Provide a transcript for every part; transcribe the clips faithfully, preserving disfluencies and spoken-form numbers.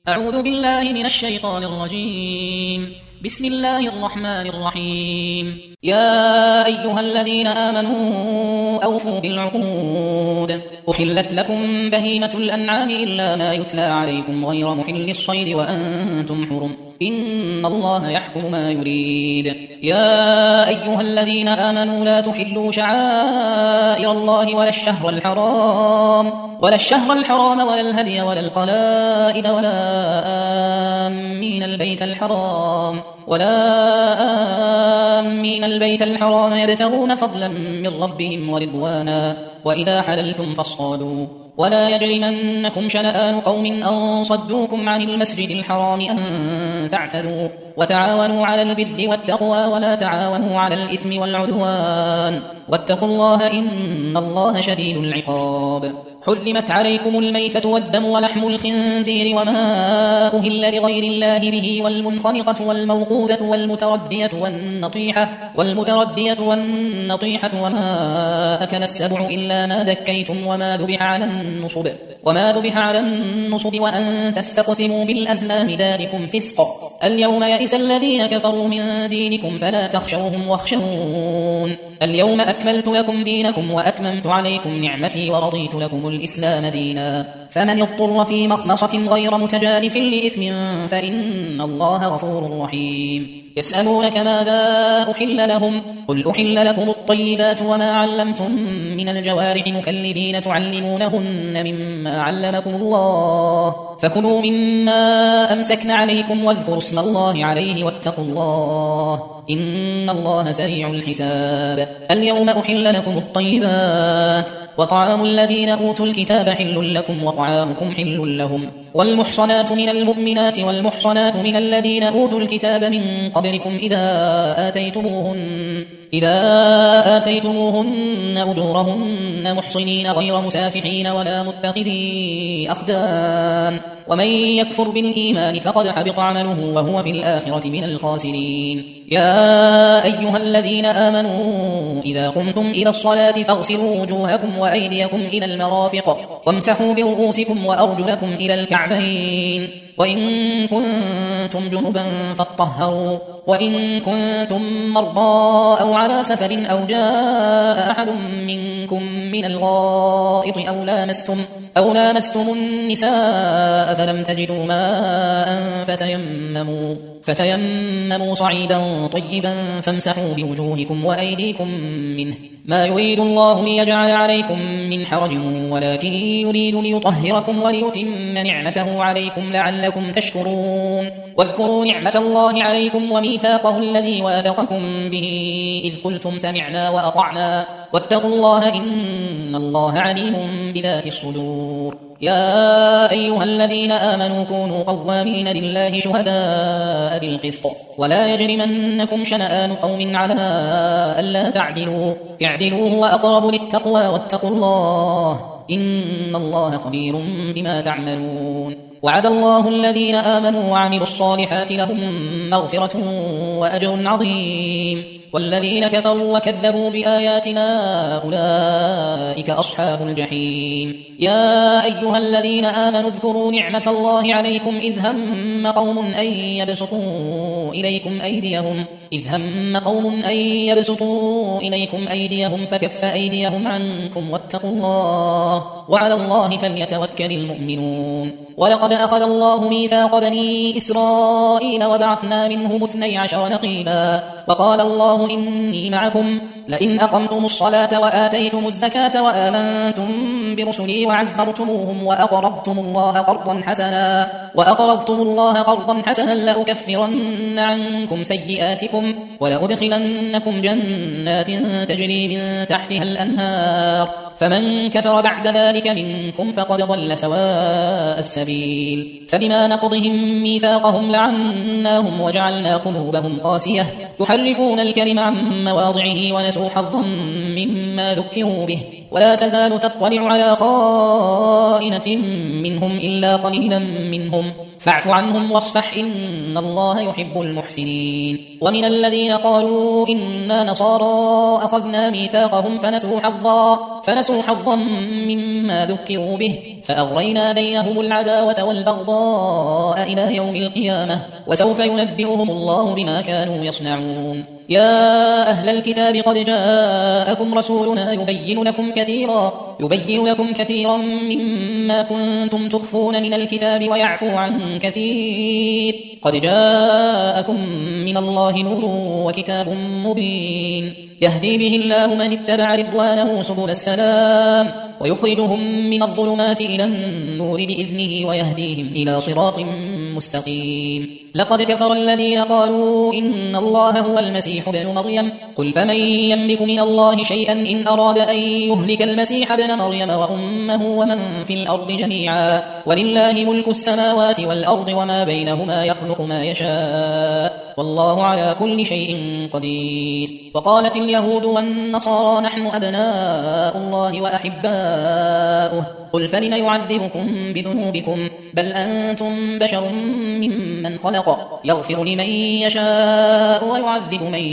أعوذ بالله من الشيطان الرجيم. بسم الله الرحمن الرحيم. يا أيها الذين آمنوا أوفوا بالعقود. أحلت لكم بهيمة الأنعام إلا ما يتلى عليكم غير محل الصيد وأنتم حرم، إن الله يحكم ما يريد. يا أيها الذين آمنوا لا تحلوا شعائر الله ولا الشهر الحرام ولا الشهر الحرام ولا الهدي ولا القلائد ولا آمين البيت الحرام ولا آمين البيت الحرام يبتغون فضلا من ربهم ورضوانا، وإذا حللتم فاصطادوا، ولا يجرمنكم شنآن قوم أن صدوكم عن المسجد الحرام أن تعتدوا، وتعاونوا على البر والتقوى ولا تعاونوا على الإثم والعدوان، واتقوا الله إن الله شديد العقاب. حرمت عليكم الميتة والدم ولحم الخنزير وما أهل لغير الله به والمنخنقة والموقوذة والمتردية والنطيحة والمتردية والنطيحة وما أكل السبع إلا ما ذكيتم وما ذبح على النصب وما ذبح على النصب وأن تستقسموا بالأزلام ذلكم فسق. اليوم يئس الذين كفروا من دينكم فلا تخشوهم واخشون. اليوم أكملت لكم دينكم وأتممت عليكم نعمتي ورضيت لكم الإسلام دينا، فمن اضطر في مخمصة غير متجانف لإثم فإن الله غفور رحيم. يسألونك ماذا أحل لهم؟ قل أحل لكم الطيبات وما علمتم من الجوارح مكلبين تعلمونهن مما علمكم الله، فكلوا مما أمسكن عليكم واذكروا اسم الله عليه واتقوا الله إن الله سريع الحساب. اليوم أحل لكم الطيبات وطعام الذين أوتوا الكتاب حل لكم وطعامكم حل لهم، والمحصنات من المؤمنات والمحصنات من الذين أوتوا الكتاب من قبلكم إذا آتيتموهن إذا آتيتموهن أجورهن محصنين غير مسافحين ولا متخذي أخدان، ومن يكفر بالإيمان فقد حبط عمله وهو في الآخرة من الخاسرين. يا أيها الذين آمنوا إذا قمتم إلى الصلاة فاغسلوا وجوهكم وأيديكم إلى المرافق وامسحوا برؤوسكم وأرجلكم إلى الكعبين، وإن كنتم جنبا فاطهروا، وإن كنتم مرضى أو على سفر أو جاء أحد منكم من الغائط أو لامستم أو لامستم النساء فلم تجدوا ماء فتيمموا فتيمموا صعيدا طيبا فامسحوا بوجوهكم وأيديكم منه، ما يريد الله ليجعل عليكم من حرج ولكن يريد ليطهركم وليتم نعمته عليكم لعلكم تشكرون. واذكروا نعمة الله عليكم وميثاقه الذي واثقكم به إذ قلتم سمعنا وأطعنا واتقوا الله إن الله عليم بذات الصدور. يا أيها الذين آمنوا كونوا قوامين لله شهداء بالقسط ولا يجرمنكم شنآن قوم على ألا تعدلوا اعدلوا هو أقرب للتقوى واتقوا الله إن الله خبير بما تعملون. وعد الله الذين آمنوا وعملوا الصالحات لهم مغفرة وأجر عظيم، والذين كفروا وكذبوا بآياتنا أولئك أصحاب الجحيم. يا أيها الذين آمنوا اذكروا نعمة الله عليكم إذ هم قوم أن يبسطوا إليكم أيديهم إذ هم قوم أن يبسطوا إليكم أيديهم فكف أيديهم عنكم واتقوا الله وعلى الله فليتوكل المؤمنون. ولقد أخذ الله ميثاق بني إسرائيل وبعثنا منهم اثني عشر نقيبا وقال الله إني معكم لئن أقمتم الصلاة وآتيتم الزكاة وآمنتم برسلي وعزرتموهم وأقرضتم الله قرضا حسنا وأقرضتم الله قرضا حسنا لأكفرن عنكم سيئاتكم ولأدخلنكم جنات تجري من تحتها الأنهار، فمن كفر بعد ذلك منكم فقد ضل سواء السبيل. فبما نقضهم ميثاقهم لعناهم وجعلنا قلوبهم قاسية يحرفون الكلم عن مواضعه ونسوا حظا مما ذكروا به، ولا تزال تطلع على خائنة منهم إلا قليلا منهم فاعف عنهم واصفح إن الله يحب المحسنين. ومن الذين قالوا إنا نصارى أخذنا ميثاقهم فنسوا حظا, فنسوا حظا مما ذكروا به فأغرينا بينهم العداوة والبغضاء إلى يوم القيامة وسوف ينبئهم الله بما كانوا يصنعون. يا أهل الكتاب قد جاءكم رسولنا يبين لكم كثيرا يبين لكم كثيرا مما كنتم تخفون من الكتاب ويعفو عن كثير قد جاءكم من الله نور وكتاب مبين يهدي به الله من اتبع رضوانه سبل السلام ويخرجهم من الظلمات إلى النور بإذنه ويهديهم إلى صراط مستقيم. لقد كفر الذين قالوا إن الله هو المسيح ابن مريم قل فمن يملك من الله شيئا إن أراد أن يهلك المسيح ابن مريم وأمه ومن في الأرض جميعا ولله ملك السماوات والأرض وما بينهما يخلق ما يشاء والله على كل شيء قدير. وقالت اليهود والنصارى نحن أبناء الله وأحباؤه قل فلم يعذبكم بذنوبكم بل أنتم بشر ممن خلق يغفر لمن يشاء ويعذب من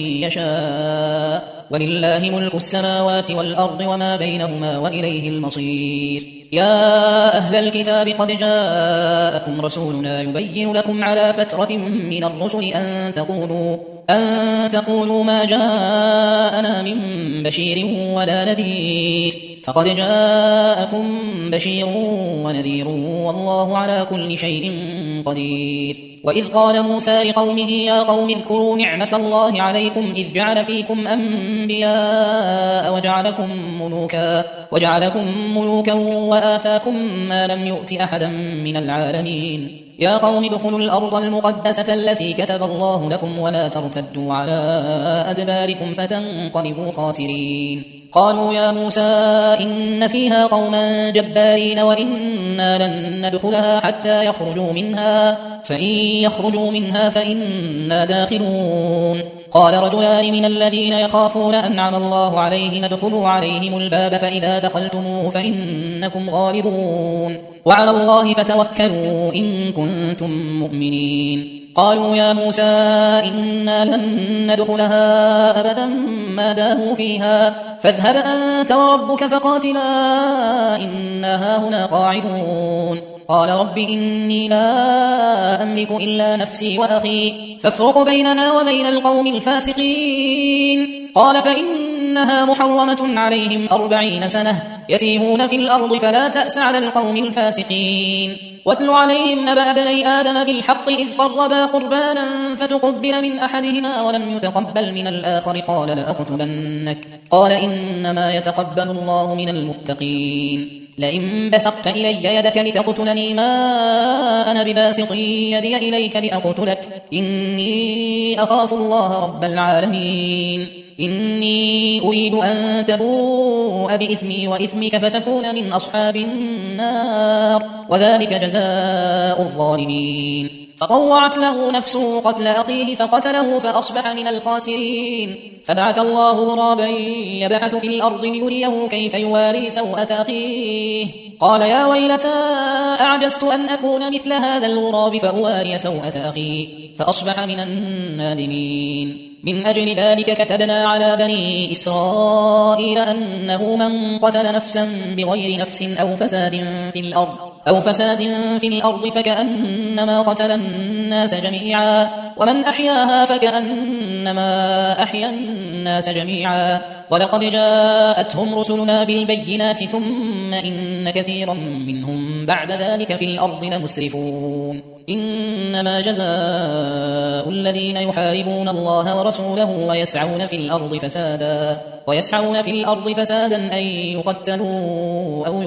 يشاء ولله ملك السماوات والأرض وما بينهما وإليه المصير. يا أهل الكتاب قد جاءكم رسولنا يبين لكم على فترة من الرسل أن تقولوا أن تقولوا ما جاءنا من بشير ولا نذير فقد جاءكم بشير ونذير والله على كل شيء قدير. وإذ قال موسى لقومه يا قوم اذكروا نعمة الله عليكم إذ جعل فيكم أنبياء وجعلكم ملوكا, وجعلكم ملوكا وآتاكم ما لم يؤت أحدا من العالمين. يا قوم ادخلوا الأرض المقدسة التي كتب الله لكم ولا ترتدوا على أدباركم فتنقلبوا خاسرين. قالوا يا موسى إن فيها قوما جبارين وإنا لن ندخلها حتى يخرجوا منها فإن يخرجوا منها فإنا داخلون. قال رجلان من الذين يخافون أنعم الله عليهم ادخلوا عليهم الباب فإذا دخلتموه فإنكم غالبون وعلى الله فتوكلوا إن كنتم مؤمنين. قالوا يا موسى إنا لن ندخلها أبدا ما داموا فيها فاذهب أنت وربك فقاتلا إنا هاهنا قاعدون. قال رب إني لا أملك إلا نفسي وأخي فافرق بيننا وبين القوم الفاسقين. قال فإنها محرمة عليهم أربعين سنة يتيهون في الأرض فلا تأس على القوم الفاسقين. واتل عليهم نبأ بني آدم بالحق إذ قربا قربانا فتقبل من أحدهما ولم يتقبل من الآخر قال لأقتلنك قال إنما يتقبل الله من المتقين. لئن بسطت إلي يدك لتقتلني ما أنا بباسط يدي إليك لأقتلك إني أخاف الله رب العالمين. إني أريد أن تبوء بإثمي وإثمك فتكون من أصحاب النار وذلك جزاء الظالمين. فطوعت له نفسه قتل أخيه فقتله فأصبح من الخاسرين. فبعث الله غرابا يبحث في الأرض ليريه كيف يواري سوءة أخيه قال يا ويلتى أعجزت أن أكون مثل هذا الغراب فأواري سوءة أخي فأصبح من النادمين. من أجل ذلك كتبنا على بني إسرائيل أنه من قتل نفسا بغير نفس أو فساد في الأرض أو فساد في الأرض فكأنما قتل الناس جميعا ومن أحياها فكأنما أحيا الناس جميعا. ولقد جاءتهم رسلنا بالبينات ثم إن كثيرا منهم بعد ذلك في الأرض لمسرفون. إنما جزاء الذين يحاربون الله ورسوله ويسعون في الأرض فسادا ويسعون في الأرض فسادا أن يقتلوا أو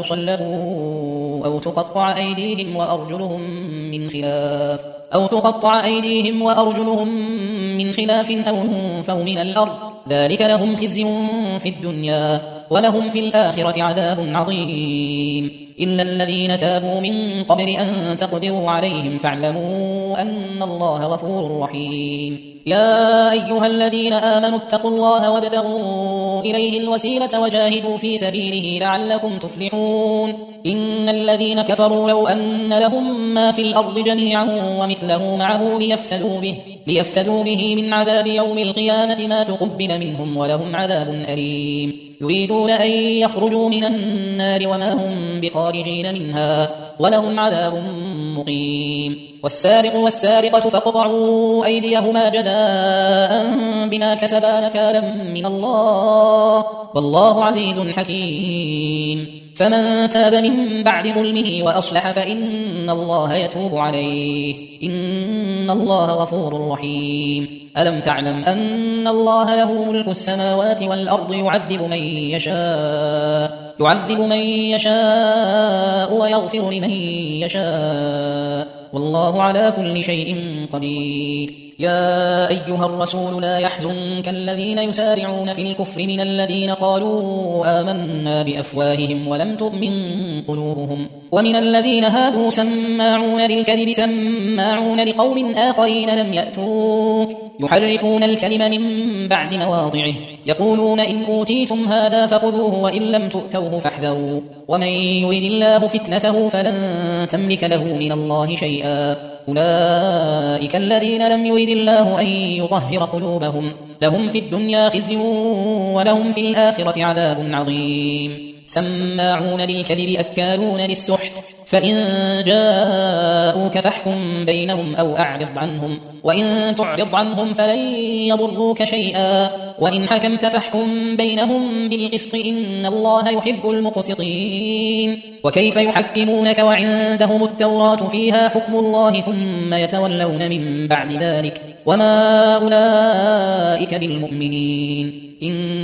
يصلبوا أو تقطع أيديهم وأرجلهم من خلاف أو تقطع أيديهم وأرجلهم من خلاف أو ينفوا من الأرض ذلك لهم خزي في الدنيا ولهم في الآخرة عذاب عظيم. إلا الذين تابوا من قبل أن تقدروا عليهم فاعلموا أن الله غفور رحيم. يا أيها الذين آمنوا اتقوا الله وابتغوا إليه الوسيلة وجاهدوا في سبيله لعلكم تفلحون. إن الذين كفروا لو أن لهم ما في الأرض جميعا ومثله معه ليفتدوا به, ليفتدوا به من عذاب يوم القيامة ما تقبل منهم ولهم عذاب أليم. يريدون أن يخرجوا من النار وما هم بخارجين منها ولهم عذاب مقيم. والسارق والسارقة فاقطعوا أيديهما جزاء بما كسبا نكالا من الله والله عزيز حكيم. فمن تاب من بعد ظلمه وأصلح فإن الله يتوب عليه إن الله غفور رحيم. ألم تعلم أن الله له ملك السماوات والأرض يعذب من يشاء يعذب من يشاء ويغفر لمن يشاء والله على كل شيء قدير. يا أيها الرسول لا يحزنك الذين يسارعون في الكفر من الذين قالوا آمنا بأفواههم ولم تؤمن قلوبهم ومن الذين هادوا سماعون للكذب سماعون لقوم آخرين لم يأتوك يحرفون الكلم من بعد مواضعه يقولون إن أوتيتم هذا فخذوه وإن لم تؤتوه فاحذروا ومن يرد الله فتنته فلن تملك له من الله شيئا أولئك الذين لم يرد الله أن يطهر قلوبهم لهم في الدنيا خزي ولهم في الآخرة عذاب عظيم. سماعون للكذب أكالون للسحت فإن جاءوك فاحكم بينهم أو أعرض عنهم وإن تعرض عنهم فلن يضروك شيئا وإن حكمت فاحكم بينهم بالقسط إن الله يحب المقسطين. وكيف يحكمونك وعندهم التوراة فيها حكم الله ثم يتولون من بعد ذلك وما أولئك بالمؤمنين.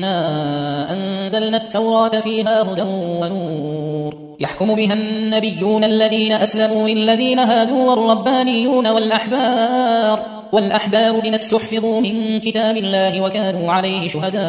إنا أنزلنا التوراة فيها هدى ونور يحكم بها النبيون الذين أسلموا للذين هادوا والربانيون والأحبار والأحبار بما استحفظوا من كتاب الله وكانوا عليه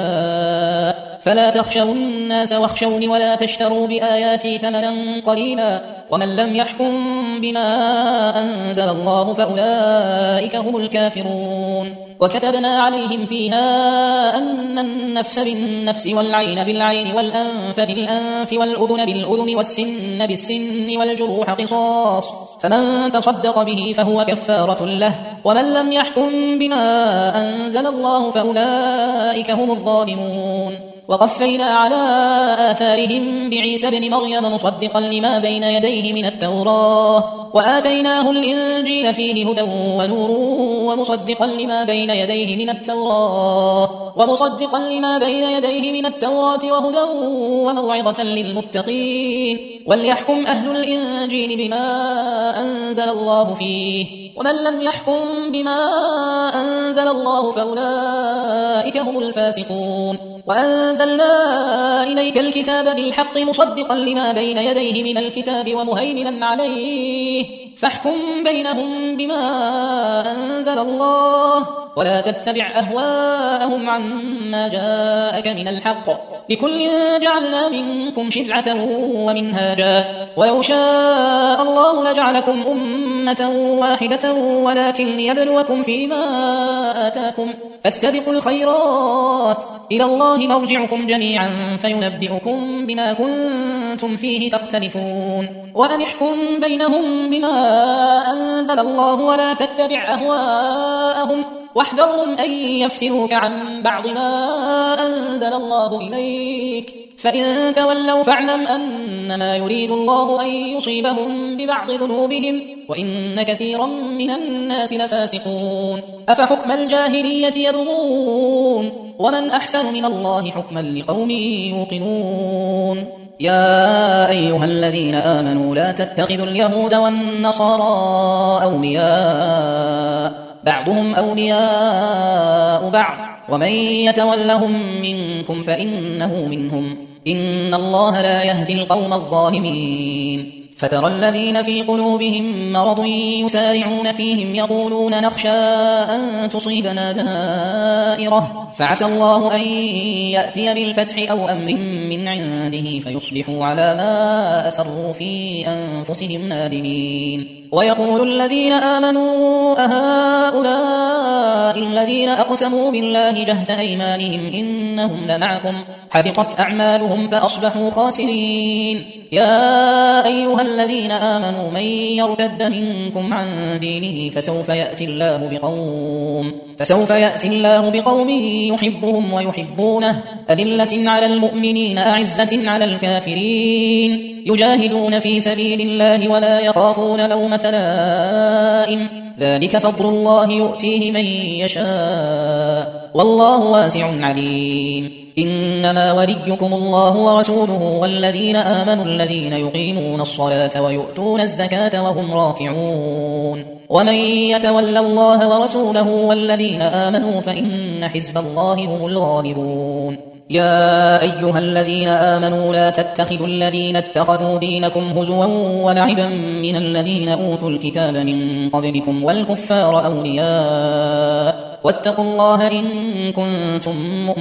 شهداء فلا تخشوا الناس واخشوني ولا تشتروا بآياتي ثمنا قليلا ومن لم يحكم بما أنزل الله فأولئك هم الكافرون. وكتبنا عليهم فيها أن النفس بالنفس والعين بالعين والأنف بالأنف والأذن بالأذن والسن بالسن والجروح قصاص فمن تصدق به فهو كفارة له ومن لم يحكم بما أنزل الله فأولئك هم الظالمون. وقفينا على آثارهم بعيسى بن مريم مصدقا لما بين يديه من التوراة وآتيناه الإنجيل فيه هدى ونور ومصدقا لما بين يديه من التوراة ومصدقا لما بين يديه من التوراة وهدى وموعظة للمتقين. وليحكم أهل الإنجيل بما أنزل الله فيه ومن لم يحكم بما أنزل الله فأولئك هم الفاسقون. وأنزلنا إليك الكتاب بالحق مصدقا لما بين يديه من الكتاب ومهيمنا عليه فاحكم بينهم بما أنزل الله ولا تتبع أهواءهم عما جاءك من الحق لكل جعلنا منكم شرعة ومنهاجا ولو شاء الله لجعلكم أمة واحدة ولكن ليبلوكم فيما آتاكم فاستبقوا الخيرات إلى الله مرجعكم جميعا فينبئكم بما كنتم فيه تختلفون. وأن احكم بينهم بما أنزل الله ولا تتبع أهواءهم واحذرهم أن يفتنوك عن بعض ما أنزل الله إليك فإن تولوا فاعلم أنما يريد الله أن يصيبهم ببعض ذنوبهم وإن كثيرا من الناس لفاسقون. أفحكم الجاهلية يبغون ومن أحسن من الله حكما لقوم يوقنون. يا أيها الذين آمنوا لا تتخذوا اليهود والنصارى أولياء بعضهم أولياء بعض ومن يتولهم منكم فإنه منهم إن الله لا يهدي القوم الظالمين. فترى الذين في قلوبهم مرض يسارعون فيهم يقولون نخشى أن تصيبنا دائرة فعسى الله أن يأتي بالفتح أو أمر من عنده فيصبحوا على ما أسروا في أنفسهم نادمين. ويقول الذين آمنوا أهؤلاء الذين أقسموا بالله جهد أيمانهم إنهم لمعكم حبطت أعمالهم فأصبحوا خاسرين. يا أيها الذين آمنوا من يرتد منكم عن دينه فسوف يأتي الله بقوم فسوف يأتي الله بقوم يحبهم ويحبونه أذلة على المؤمنين أعزة على الكافرين يجاهدون في سبيل الله ولا يخافون لومة لائم ذلك فضل الله يؤتيه من يشاء والله واسع عليم. إنما وليكم الله ورسوله والذين آمنوا الذين يقيمون الصلاة ويؤتون الزكاة وهم راكعون ومن يتول الله ورسوله والذين آمنوا فإن حزب الله هم الغالبون. يا أيها الذين آمنوا لا تتخذوا الذين اتخذوا دينكم هزوا ولعبا من الذين أوتوا الكتاب من قبلكم والكفار أولياء واتقوا الله إن كنتم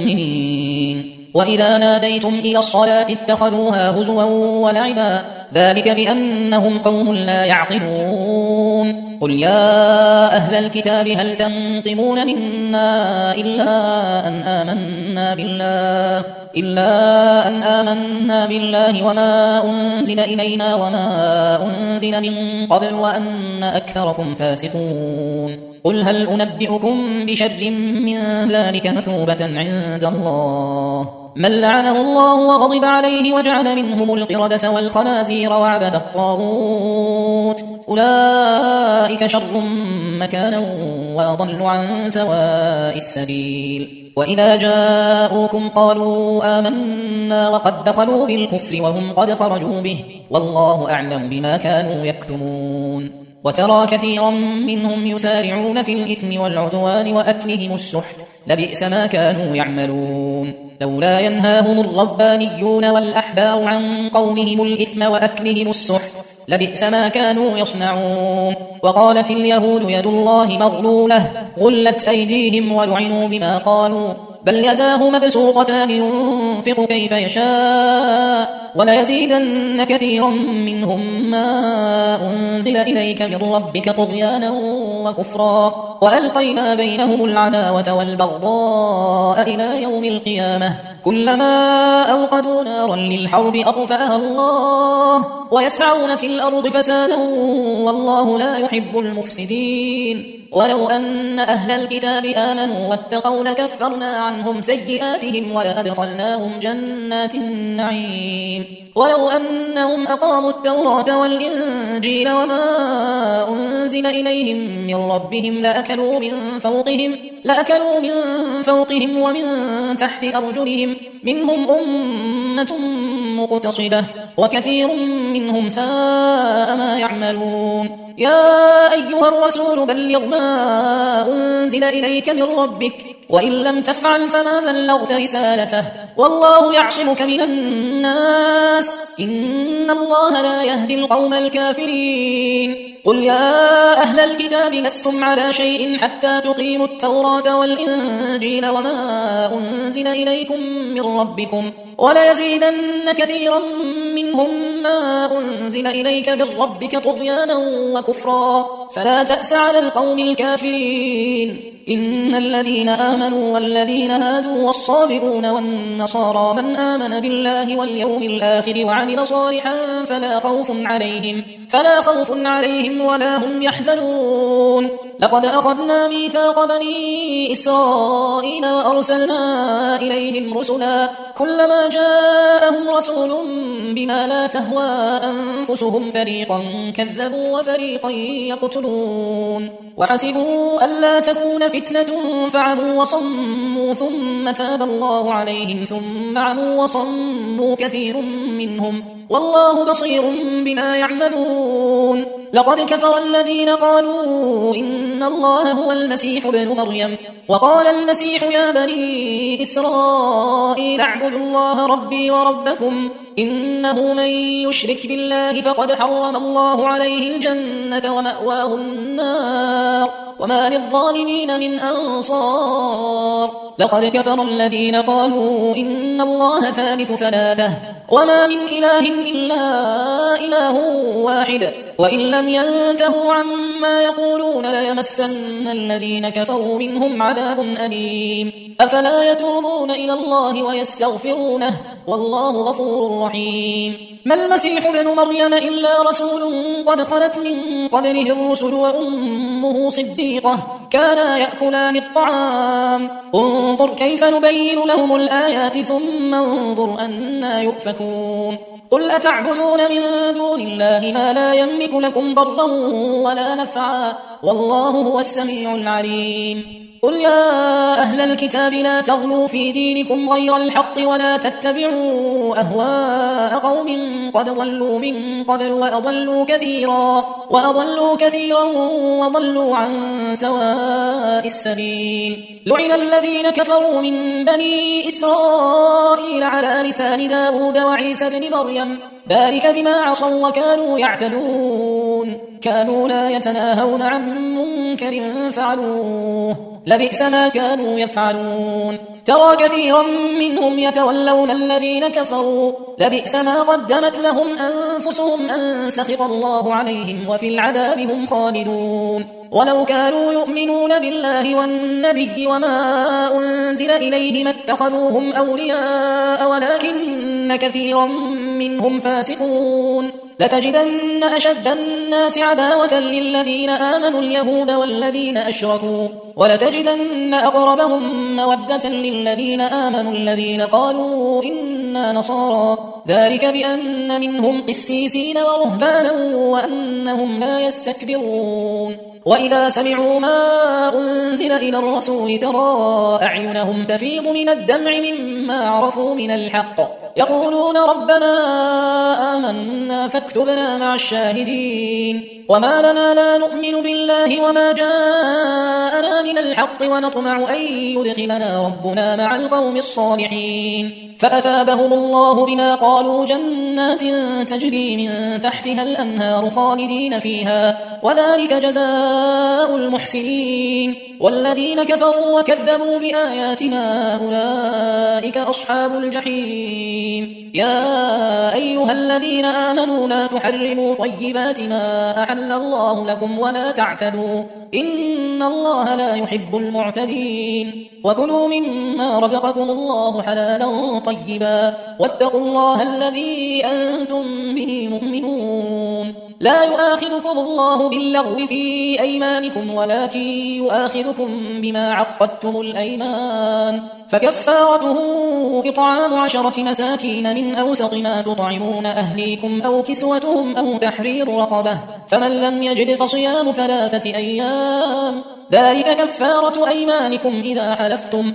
مؤمنين. وإذا ناديتم إلى الصلاة اتخذوها هزوا ولعبا ذلك بأنهم قوم لا يعقلون. قل يا أهل الكتاب هل تنقمون منا إلا أن آمنا بالله إلا أن آمنا بالله وما أنزل إلينا وما أنزل من قبل وأن أكثركم فاسقون. قل هل أنبئكم بشر من ذلك مثوبة عند الله من لعنه الله وغضب عليه وجعل منهم القردة والخنازير وعبد الطاغوت أولئك شر مكانا وأضل عن سواء السبيل. وإذا جاءوكم قالوا آمنا وقد دخلوا بالكفر وهم قد خرجوا به والله أعلم بما كانوا يكتمون. وترى كثيرا منهم يسارعون في الإثم والعدوان وأكلهم السحت لبئس ما كانوا يعملون. لولا ينهاهم الربانيون والأحبار عن قولهم الإثم وأكلهم السحت لبئس ما كانوا يصنعون. وقالت اليهود يد الله مغلولة غلت أيديهم ولعنوا بما قالوا بل يداه مبسوطتان ينفق كيف يشاء وليزيدن كثيرا منهم ما أنزل إليك من ربك طغيانا وكفرا وألقينا بينهم العداوة والبغضاء إلى يوم القيامة كلما أوقدوا نارا للحرب أطفأها الله ويسعون في الأرض فسادا والله لا يحب المفسدين. ولو أن أهل الكتاب آمنوا واتقوا لكفرنا عنهم سيئاتهم ولأدخلناهم جنات النعيم. ولو أنهم أقاموا التوراة والإنجيل وما أنزل إليهم من ربهم لأكلوا من فوقهم لأكلوا من فوقهم ومن تحت أرجلهم منهم أمة مقتصدة وكثير منهم ساء ما يعملون. يا أيها الرسول بلغ ما أنزل إليك من ربك وإن لم تفعل فما بلغت رسالته والله يعصمك من الناس إن الله لا يهدي القوم الكافرين. قل يا أهل الكتاب لستم على شيء حتى تقيموا التوراة والإنجيل وما أنزل إليكم من ربكم وليزيدن كثيرا منهم ما أنزل إليك من ربك طغيانا وكفرا فلا تأس على القوم الكافرين. إن الذين آمنوا والذين هادوا والصابئون والنصارى من آمن بالله واليوم الآخر وعمل صالحا فلا خوف عليهم فلا خوف عليهم ولا هم يحزنون. لقد أخذنا ميثاق بني إسرائيل وأرسلنا إليهم رسلا كلما جاءهم رسول بما لا تهوى أنفسهم فريقا كذبوا وفريقا يقتلون وحسبوا ألا تكون فتنة فعموا وصموا ثم تاب الله عليهم ثم عموا وصموا كثير منهم والله بصير بما يعملون لقد كفر الذين قالوا إن الله هو المسيح ابن مريم وقال المسيح يا بني إسرائيل اعبدوا الله ربي وربكم إنه من يشرك بالله فقد حرم الله عليه الجنة ومأواه النار وما للظالمين من أنصار لقد كفر الذين قالوا إن الله ثالث ثلاثة وما من إله إلا إله واحد وإن لم ينتهوا عما يقولون ليمسن الذين كفروا منهم عذاب أليم أفلا يتوبون إلى الله ويستغفرونه والله غفور رحيم ما المسيح ابن مريم إلا رسول قد خلت من قبله الرسل وأمه صديقة كانا يأكلان الطعام انظر كيف نبين لهم الآيات ثم انظر أنا يؤفكون قل أتعبدون من دون الله ما لا يملك لكم ضرا ولا نفعا والله هو السميع العليم قل يا أهل الكتاب لا تغلوا في دينكم غير الحق ولا تتبعوا أهواء قوم قد ضلوا من قبل وأضلوا كثيرا وأضلوا كثيرا وضلوا عن سواء السبيل لعن الذين كفروا من بني إسرائيل على لسان داود وعيسى بن مريم ذلك بما عصوا وكانوا يعتدون كانوا لا يتناهون عن منكر فعلوه لبئس ما كانوا يفعلون ترى كثيرا منهم يتولون الذين كفروا لبئس ما قدمت لهم أنفسهم أن سخط الله عليهم وفي العذاب هم خالدون ولو كانوا يؤمنون بالله والنبي وما أنزل إليه ما اتخذوهم أولياء ولكن كثيرا منهم فاسقون لتجدن أشد الناس عداوة للذين آمنوا اليهود والذين أشركوا ولتجدن أقربهم مودة للذين آمنوا الذين قالوا إنا نصارى ذلك بأن منهم قسيسين ورهبانا وأنهم لا يستكبرون وإذا سمعوا ما أنزل إلى الرسول ترى أعينهم تفيض من الدمع مما عرفوا من الحق يقولون ربنا آمنا فاكتبنا مع الشاهدين وما لنا لا نؤمن بالله وما جاءنا من الحق ونطمع أن يدخلنا ربنا مع القوم الصالحين فأثابهم الله بما قالوا جنات تجري من تحتها الأنهار خالدين فيها وذلك جزاء المحسنين والذين كفروا وكذبوا بآياتنا أولئك أصحاب الجحيم يا أيها الذين آمنوا لا تحرموا طيبات ما أحل الله لكم ولا تعتدوا إن الله لا يحب المعتدين وكلوا مما رزقكم الله حلالا طيبا واتقوا الله الذي أنتم به مؤمنون لا يؤاخذكم الله باللغو في أيمانكم ولكن يؤاخذكم بما عقدتم الأيمان فكفارته إطعام عشرة مساكين من أوسط ما تطعمون أهليكم أو كسوتهم أو تحرير رقبة فمن لم يجد فصيام ثلاثة أيام ذلك كفارة أيمانكم إذا حلفتم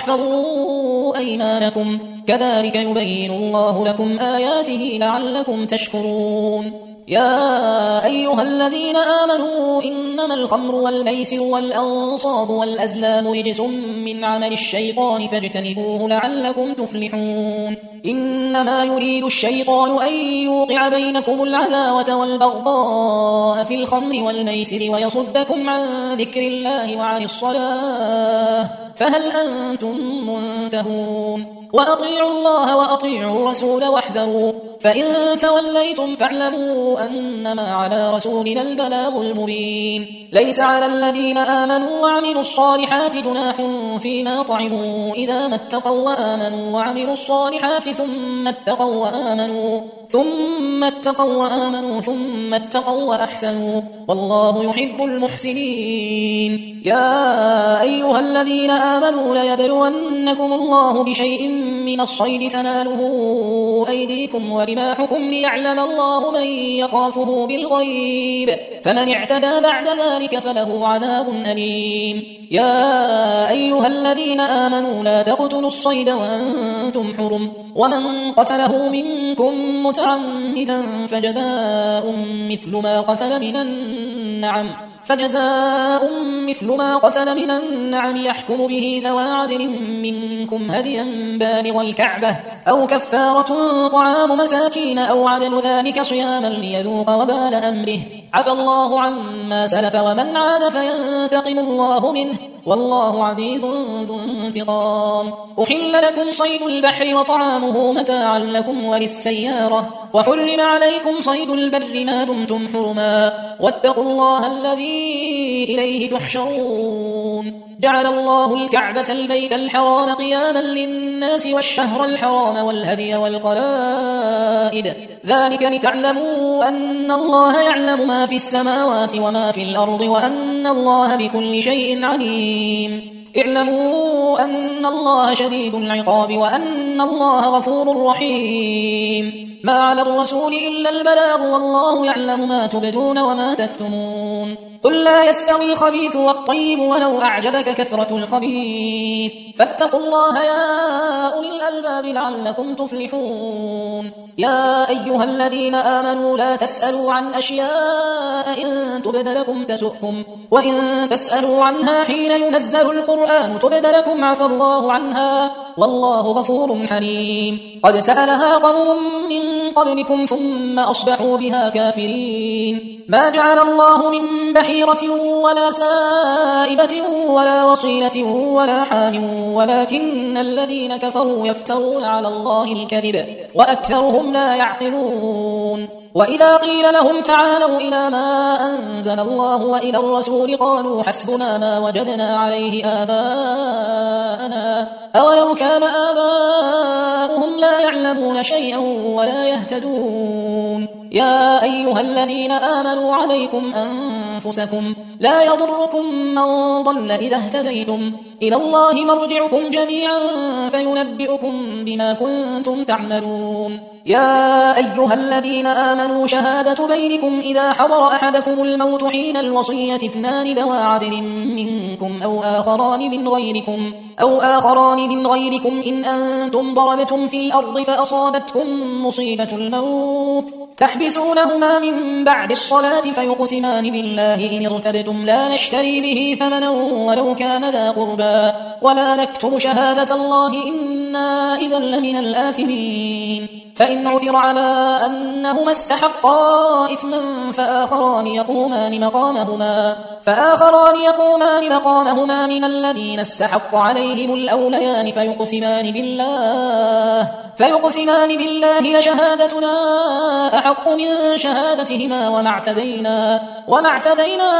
واحفظوا أيمانكم كذلك يبين الله لكم آياته لعلكم تشكرون يا أيها الذين آمنوا إنما الخمر والميسر والأنصاب والأزلام رجس من عمل الشيطان فاجتنبوه لعلكم تفلحون إنما يريد الشيطان أن يوقع بينكم العداوة والبغضاء في الخمر والميسر ويصدكم عن ذكر الله وعن الصلاة فهل أنتم منتهون وأطيعوا الله وأطيعوا الرسول واحذروا فإن توليتم فاعلموا أنما على رسولنا البلاغ المبين ليس على الذين آمنوا وعملوا الصالحات جناح فيما طعموا إذا ما اتقوا وآمنوا وعملوا الصالحات ثم اتقوا وآمنوا ثم اتقوا وآمنوا ثم اتقوا وأحسنوا والله يحب المحسنين يا أيها الذين آمنوا ليبلونكم الله بشيء من الصيد تناله أيديكم ورجلكم رماحكم ليعلم الله من يخافه بالغيب فمن اعتدى بعد ذلك فله عذاب أليم. يا أيها الذين آمنوا لا تقتلوا الصيد وأنتم حرم ومن قتله منكم متعمدا فجزاء مثل ما قتل من النعم فجزاء مثل ما قتل من النعم يحكم به ذوى عدل منكم هديا بالغ الكعبة أو كفارة طعام مساكين أو عدل ذلك صياما ليذوق وبال أمره عفى الله عما سلف ومن عاد فينتقم الله منه والله عزيز ذو انتقام. أحل لكم صيد البحر وطعامه متاعا لكم وللسيارة وحرم عليكم صيد البر ما دمتم حرما واتقوا الله الذي إليه تحشرون. جعل الله الكعبة البيت الحرام قياما للناس والشهر الحرام والهدي والقلائد ذلك لتعلموا أن الله يعلم ما في السماوات وما في الأرض وأن الله بكل شيء عليم. اعلموا أن الله شديد العقاب وأن الله غفور رحيم. ما على الرسول إلا البلاغ والله يعلم ما تبدون وما تكتمون. قل لا يستوي الخبيث والطيب ولو أعجبك كثرة الخبيث فاتقوا الله يا أولي الألباب لعلكم تفلحون. يا أيها الذين آمنوا لا تسألوا عن أشياء إن تبد لكم تسؤكم وإن تسألوا عنها حين ينزل القرآن تبد لكم عفى الله عنها والله غفور حليم. قد سألها قوم من قبلكم ثم أصبحوا بها كافرين. ما جعل الله من بحيرة ولا سائبة ولا وصيلة ولا حام ولكن الذين كفروا يفترون على الله الكذب وأكثرهم لا يعقلون. وإذا قيل لهم تعالوا إلى ما أنزل الله وإلى الرسول قالوا حسبنا ما وجدنا عليه آباءنا أولو كان آباؤهم لا يعلمون شيئا ولا يهتدون. يا أيها الذين آمنوا عليكم أنفسكم لا يضركم من ضل إذا اهتديتم إلى الله مرجعكم جميعا فينبئكم بما كنتم تعملون. يا أيها الذين آمنوا شهادة بينكم إذا حضر أحدكم الموت حين الوصية اثنان ذوى عدل منكم أو آخران من غيركم أو آخران من غيركم إن أنتم ضربتم في الأرض فأصابتكم مصيبة الموت تحبسونهما من بعد الصلاة فيقسمان بالله إن ارتبتم لا نشتري به ثمنا ولو كان ذا قربى ولا نكتم شهادة الله إنا إذا لمن الآثمين. فإن عثر على أنهما استحقا إثما فآخران يقومان مقامهما فآخران يقومان مقامهما من الذين استحق عليهم الأوليان فيقسمان بالله فيقسمان بالله لشهادتنا أحق من شهادتهما وما اعتدينا وما اعتدينا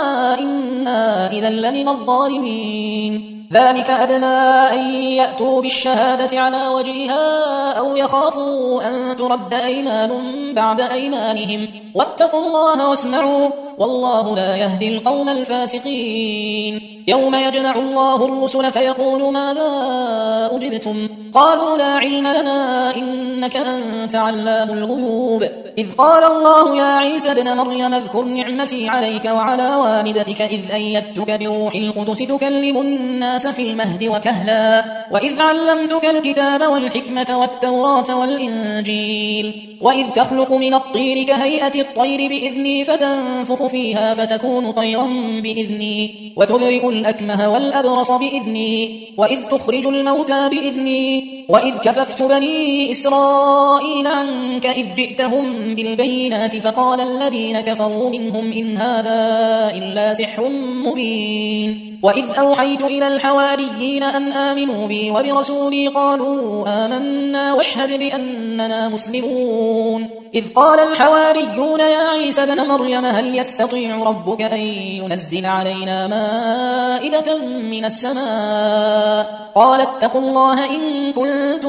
إنا إذا لمن الظالمين. ذلك أدنى أن يأتوا بالشهادة على وجهها أو يخافوا أن ترد أيمان بعد أيمانهم واتقوا الله واسمعوا والله لا يهدي القوم الفاسقين. يوم يجمع الله الرسل فيقول ماذا أجبتم قالوا لا علم لنا إنك أنت علام الغيوب. إذ قال الله يا عيسى ابن مريم اذكر نعمتي عليك وعلى والدتك إذ أيدتك بروح القدس تكلم الناس في المهد وكهلا وإذ علمتك الكتاب والحكمة والتوراة والإنجيل وإذ تخلق من الطير كهيئة الطير بإذني فتنفخ فيها فتكون طيرا بإذني وتبرئ الأكمه والأبرص بإذني وإذ تخرج الموتى بإذني وإذ كففت بني إسرائيل عنك إذ جئتهم بالبينات فقال الذين كفروا منهم إن هذا إلا سحر مبين. وإذ أوحيت إلى الحواريين أن آمنوا بي وبرسولي قالوا آمنا واشهد بأننا مسلمون. إذ قال الحواريون يا عيسى ابن مريم هل يستطيع يستطيع ربك أن ينزل علينا مائدة من السماء قال اتقوا الله إن كنتم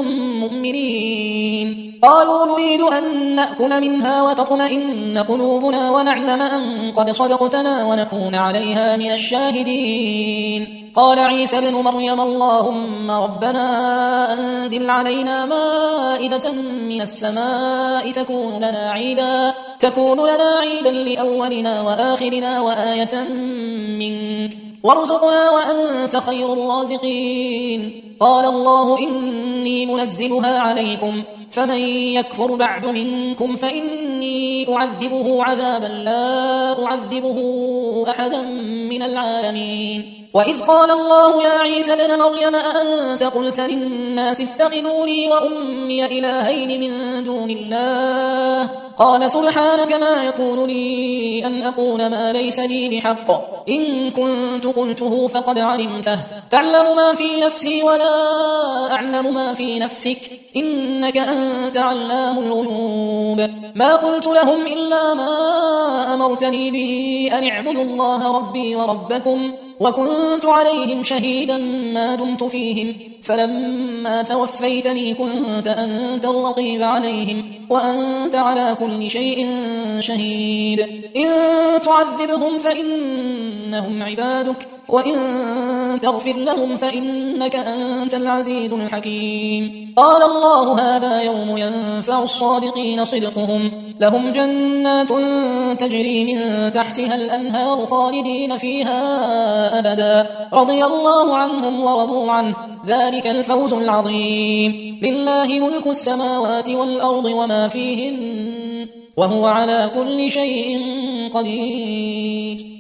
مؤمنين قالوا نريد أن نأكل منها وتطمئن قلوبنا ونعلم أن قد صدقتنا ونكون عليها من الشاهدين قال عيسى ابن مريم اللهم ربنا أنزل علينا مائدة من السماء تكون لنا عيدا تكون لنا عيدا لأولنا وآخرنا وآية منك وارزقنا وأنت خير الرازقين قال الله إني منزلها عليكم فمن يكفر بعد منكم فإني أعذبه عذابا لا أعذبه أحدا من العالمين وإذ قال الله يا عيسى ابن مريم أأنت قلت للناس اتخذوني وأمي إلهين من دون الله قال سبحانك ما يكون لي أن أقول ما ليس لي بحق إن كنت قلته فقد علمته تعلم ما في نفسي ولا أعلم ما في نفسك إنك أنت علام الغيوب ما قلت لهم إلا ما أمرتني به أن اعبدوا الله ربي وربكم وكنت عليهم شهيدا ما دمت فيهم فلما توفيتني كنت أنت الرقيب عليهم وأنت على كل شيء شهيد إن تعذبهم فإنهم عبادك وإن تغفر لهم فإنك أنت العزيز الحكيم قال الله هذا يوم ينفع الصادقين صدقهم لهم جنات تجري من تحتها الأنهار خالدين فيها أبدا رضي الله عنهم ورضوا عنه ذلك الفوز العظيم لله ملك السماوات والأرض وما فيهن وهو على كل شيء قدير